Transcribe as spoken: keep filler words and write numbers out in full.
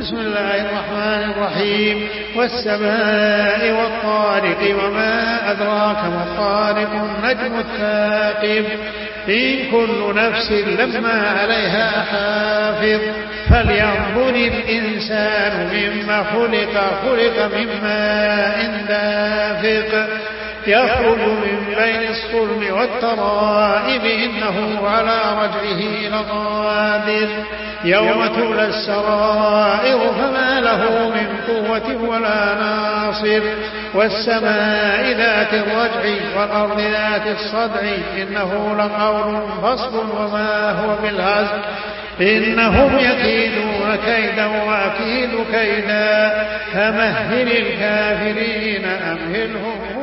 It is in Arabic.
بسم الله الرحمن الرحيم. والسماء والطارق وما أدراك ما الطارق النجم الثاقب إن كل نفس لما عليها حافظ فلينظر الإنسان مما خلق خلق من ماء دافق يخرج من بين الصلب والترائب إنه على رجعه لقادر يوم تبلى السرائر فما له من قوة ولا ناصر والسماء ذات الرجع والأرض ذات الصدع إنه لقول فصل وما هو بالهزل إنهم يكيدون كيدا وأكيد كيدا فمهل الكافرين أمهلهم